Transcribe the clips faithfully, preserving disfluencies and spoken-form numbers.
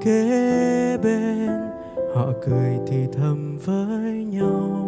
kế bên, họ cười thì thầm với nhau.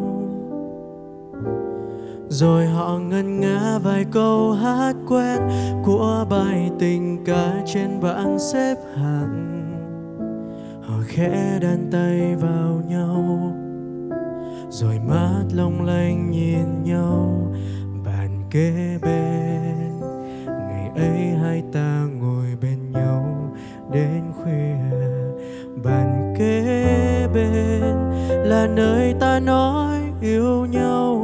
Rồi họ ngân nga vài câu hát quen của bài tình ca trên bảng xếp hạng. Họ khẽ đan tay vào nhau, rồi mắt long lanh nhìn nhau. Bàn kế bên, ngày ấy hai ta ngồi bên nhau đến khuya. Bàn kế bên là nơi ta nói yêu nhau,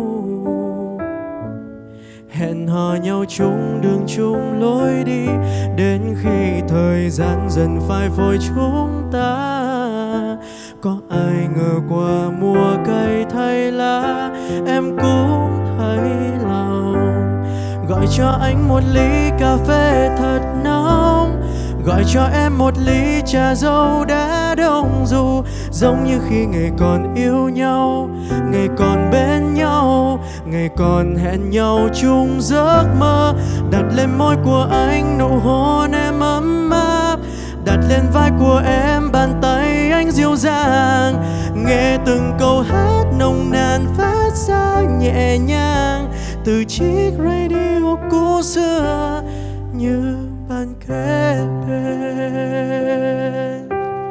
hẹn hò nhau chung đường chung lối đi, đến khi thời gian dần phai phôi chúng ta. Có ai ngờ qua mùa cây thay lá, em cũng thấy lòng. Gọi cho anh một ly cà phê thật nóng, gọi cho em một ly trà dâu đã đông dù. Giống như khi ngày còn yêu nhau, ngày còn bên nhau, ngày còn hẹn nhau chung giấc mơ. Đặt lên môi của anh nụ hôn em ấm áp, đặt lên vai của em bàn tay anh dịu dàng. Nghe từng câu hát nồng nàn phát ra nhẹ nhàng từ chiếc radio cũ xưa như bàn kế bên.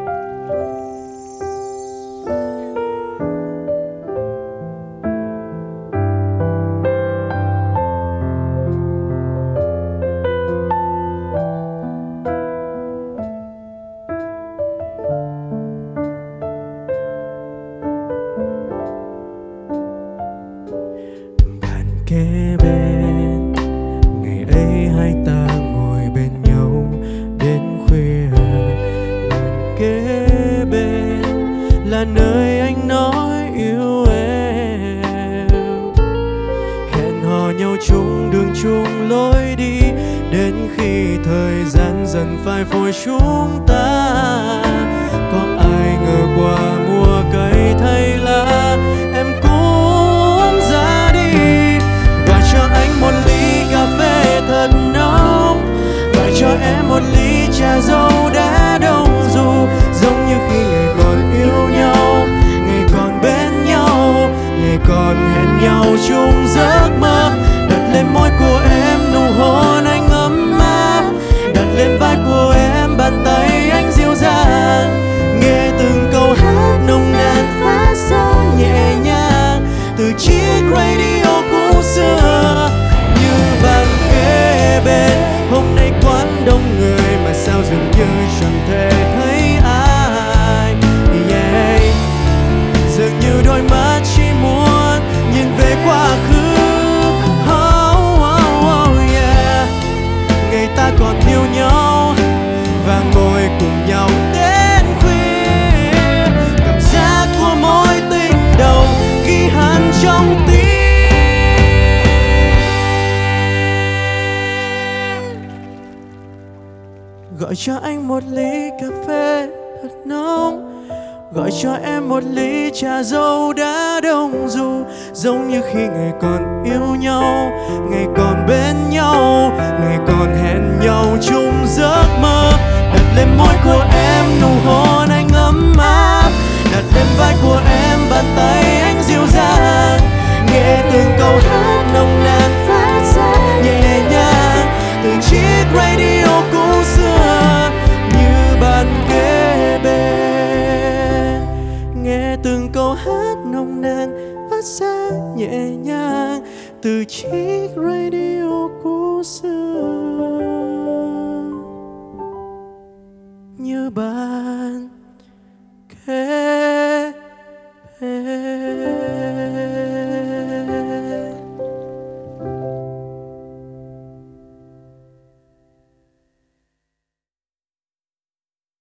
Bàn kế bên, ngày ấy hai ta ngồi bên nhau đến khuya. Bàn kế bên là nơi anh nói yêu em, hẹn hò nhau chung đường chung lối đi, đến khi thời gian dần phai phôi chúng ta. Có ai ngờ qua mùa cây thay lá, em cũng ra đi. Gọi cho anh một ly cà phê thật nóng, gọi cho em một ly trà dâu đã đông dù. Giống như khi ngày còn yêu nhau, ngày còn bên nhau, ngày còn hẹn nhau chung giấc mơ. Đặt lên môi của em nụ hôn anh ấm áp, đặt lên vai của em bàn tay anh dịu dàng. Nghe từng câu hát nồng nàn phát ra nhẹ nhàng từ chiếc radio cũ xưa như bàn kế bên. Hôm nay quán đông người mà sao dường như chẳng thể thấy ai, yeah. Dường như đôi mắt chỉ muốn nhìn về quá khứ, oh, oh, oh, yeah. Ngày ta còn yêu nhau và ngồi cùng nhau đến khuya. Cảm giác của mối tình đầu ghi hẳn trong tim. Gọi cho anh một ly cà phê thật nóng, gọi cho em một ly trà dâu đã đông dù. Giống như khi ngày còn yêu nhau, ngày còn bên nhau, ngày còn hẹn nhau chung giấc mơ. Đặt lên môi của em nụ hôn anh ấm áp, đặt lên vai của em bàn tay anh dịu dàng. Nghe từng câu hát nồng nàn phát ra nhẹ nhàng từ chiếc radio cũ xưa như bàn kế bên. Nghe từng câu hát nồng nàn phát ra nhẹ nhàng từ chiếc radio cũ xưa như bàn kế